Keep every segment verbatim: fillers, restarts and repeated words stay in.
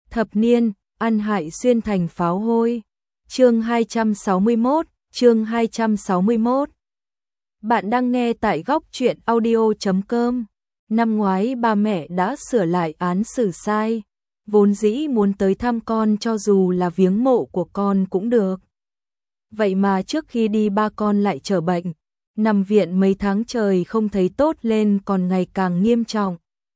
Thập niên, ăn hại xuyên thành pháo hôi. Chương hai trăm sáu mươi mốt, chương hai trăm sáu mươi mốt. Bạn đang nghe tại góc truyện audio chấm com. Năm ngoái ba mẹ đã sửa lại án xử sai, vốn dĩ muốn tới thăm con cho dù là viếng mộ của con cũng được. Vậy mà trước khi đi ba con lại trở bệnh, nằm viện mấy tháng trời không thấy tốt lên còn ngày càng nghiêm trọng.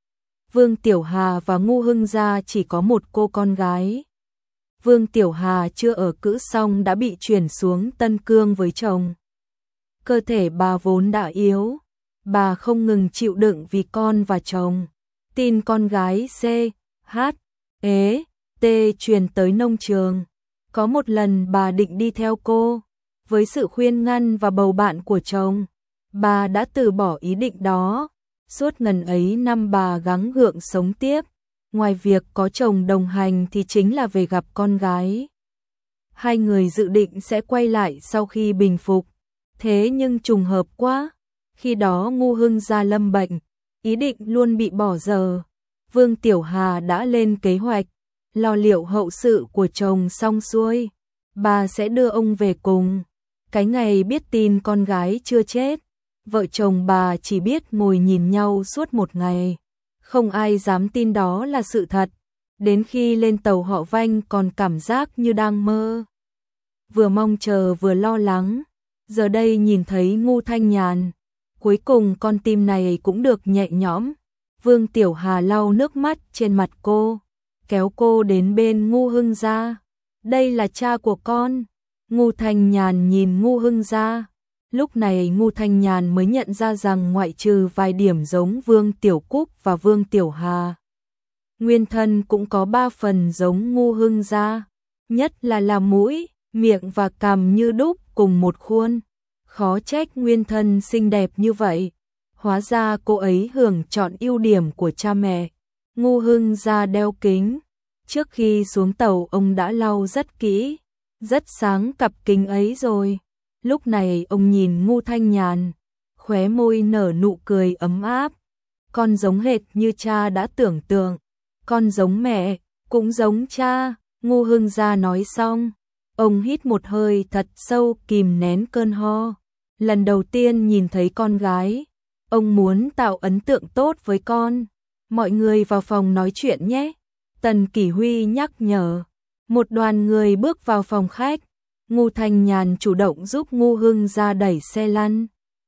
Vương Tiểu Hà và Ngu Hưng gia chỉ có một cô con gái. Vương Tiểu Hà chưa ở cữ xong đã bị chuyển xuống Tân Cương với chồng. Cơ thể bà vốn đã yếu, bà không ngừng chịu đựng vì con và chồng. Tin con gái C, H, E, T truyền tới nông trường. Có một lần bà định đi theo cô, với sự khuyên ngăn và bầu bạn của chồng, bà đã từ bỏ ý định đó. Suốt ngần ấy năm bà gắng gượng sống tiếp, ngoài việc có chồng đồng hành thì chính là về gặp con gái. Hai người dự định sẽ quay lại sau khi bình phục, thế nhưng trùng hợp quá, khi đó Ngu Hưng gia lâm bệnh, ý định luôn bị bỏ dở. Vương Tiểu Hà đã lên kế hoạch, lo liệu hậu sự của chồng xong xuôi, bà sẽ đưa ông về cùng. Cái ngày biết tin con gái chưa chết, vợ chồng bà chỉ biết ngồi nhìn nhau suốt một ngày. Không ai dám tin đó là sự thật. Đến khi lên tàu họ Vanh còn cảm giác như đang mơ. Vừa mong chờ vừa lo lắng. Giờ đây nhìn thấy Ngu Thanh Nhàn, cuối cùng con tim này cũng được nhẹ nhõm. Vương Tiểu Hà lau nước mắt trên mặt cô, kéo cô đến bên Ngu Hưng gia. Đây là cha của con. Ngu Thanh Nhàn nhìn Ngu Hưng gia. Lúc này Ngu Thanh Nhàn mới nhận ra rằng ngoại trừ vài điểm giống Vương Tiểu Cúc và Vương Tiểu Hà, nguyên thân cũng có ba phần giống Ngu Hưng gia, nhất là là mũi, miệng và cằm như đúc cùng một khuôn. Khó trách nguyên thân xinh đẹp như vậy, hóa ra cô ấy hưởng chọn ưu điểm của cha mẹ. Ngu Hưng gia đeo kính, trước khi xuống tàu ông đã lau rất kỹ, rất sáng cặp kính ấy rồi. Lúc này ông nhìn Ngu Thanh Nhàn, khóe môi nở nụ cười ấm áp. Con giống hệt như cha đã tưởng tượng, con giống mẹ, cũng giống cha. Ngu Hưng gia nói xong, ông hít một hơi thật sâu kìm nén cơn ho. Lần đầu tiên nhìn thấy con gái, ông muốn tạo ấn tượng tốt với con. Mọi người vào phòng nói chuyện nhé, Tần Kỷ Huy nhắc nhở. Một đoàn người bước vào phòng khách. Ngu Thanh Nhàn chủ động giúp Ngu Hưng gia đẩy xe lăn.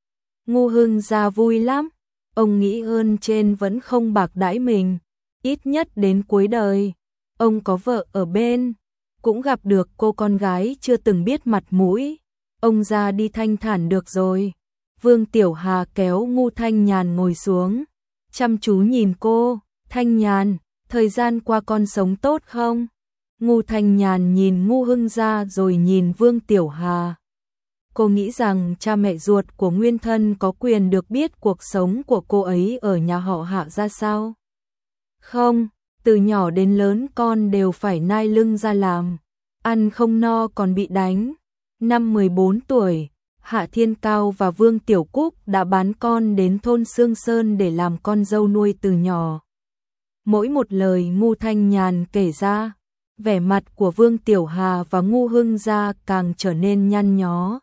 Ngu Hưng gia vui lắm, ông nghĩ ơn trên vẫn không bạc đãi mình, ít nhất đến cuối đời. Ông có vợ ở bên, cũng gặp được cô con gái chưa từng biết mặt mũi, ông ra đi thanh thản được rồi. Vương Tiểu Hà kéo Ngu Thanh Nhàn ngồi xuống, chăm chú nhìn cô. Thanh Nhàn, thời gian qua con sống tốt không? Ngu Thanh Nhàn nhìn Ngu Hưng gia rồi nhìn Vương Tiểu Hà. Cô nghĩ rằng cha mẹ ruột của nguyên thân có quyền được biết cuộc sống của cô ấy ở nhà họ Hạ ra sao? Không, từ nhỏ đến lớn con đều phải nai lưng ra làm, ăn không no còn bị đánh. Năm mười bốn tuổi, Hạ Thiên Cao và Vương Tiểu Cúc đã bán con đến thôn Sương Sơn để làm con dâu nuôi từ nhỏ. Mỗi một lời Ngu Thanh Nhàn kể ra, vẻ mặt của Vương Tiểu Hà và Ngu Hưng gia càng trở nên nhăn nhó.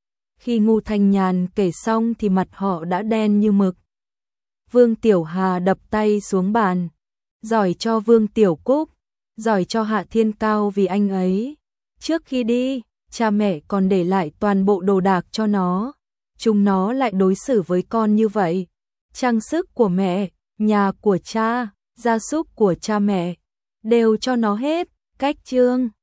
Khi Ngu Thanh Nhàn kể xong thì mặt họ đã đen như mực. Vương Tiểu Hà đập tay xuống bàn. Giỏi cho Vương Tiểu Cúc, giỏi cho Hạ Thiên Cao vì anh ấy. Trước khi đi, cha mẹ còn để lại toàn bộ đồ đạc cho nó. Chúng nó lại đối xử với con như vậy. Trang sức của mẹ, nhà của cha, gia súc của cha mẹ, đều cho nó hết. Cách chương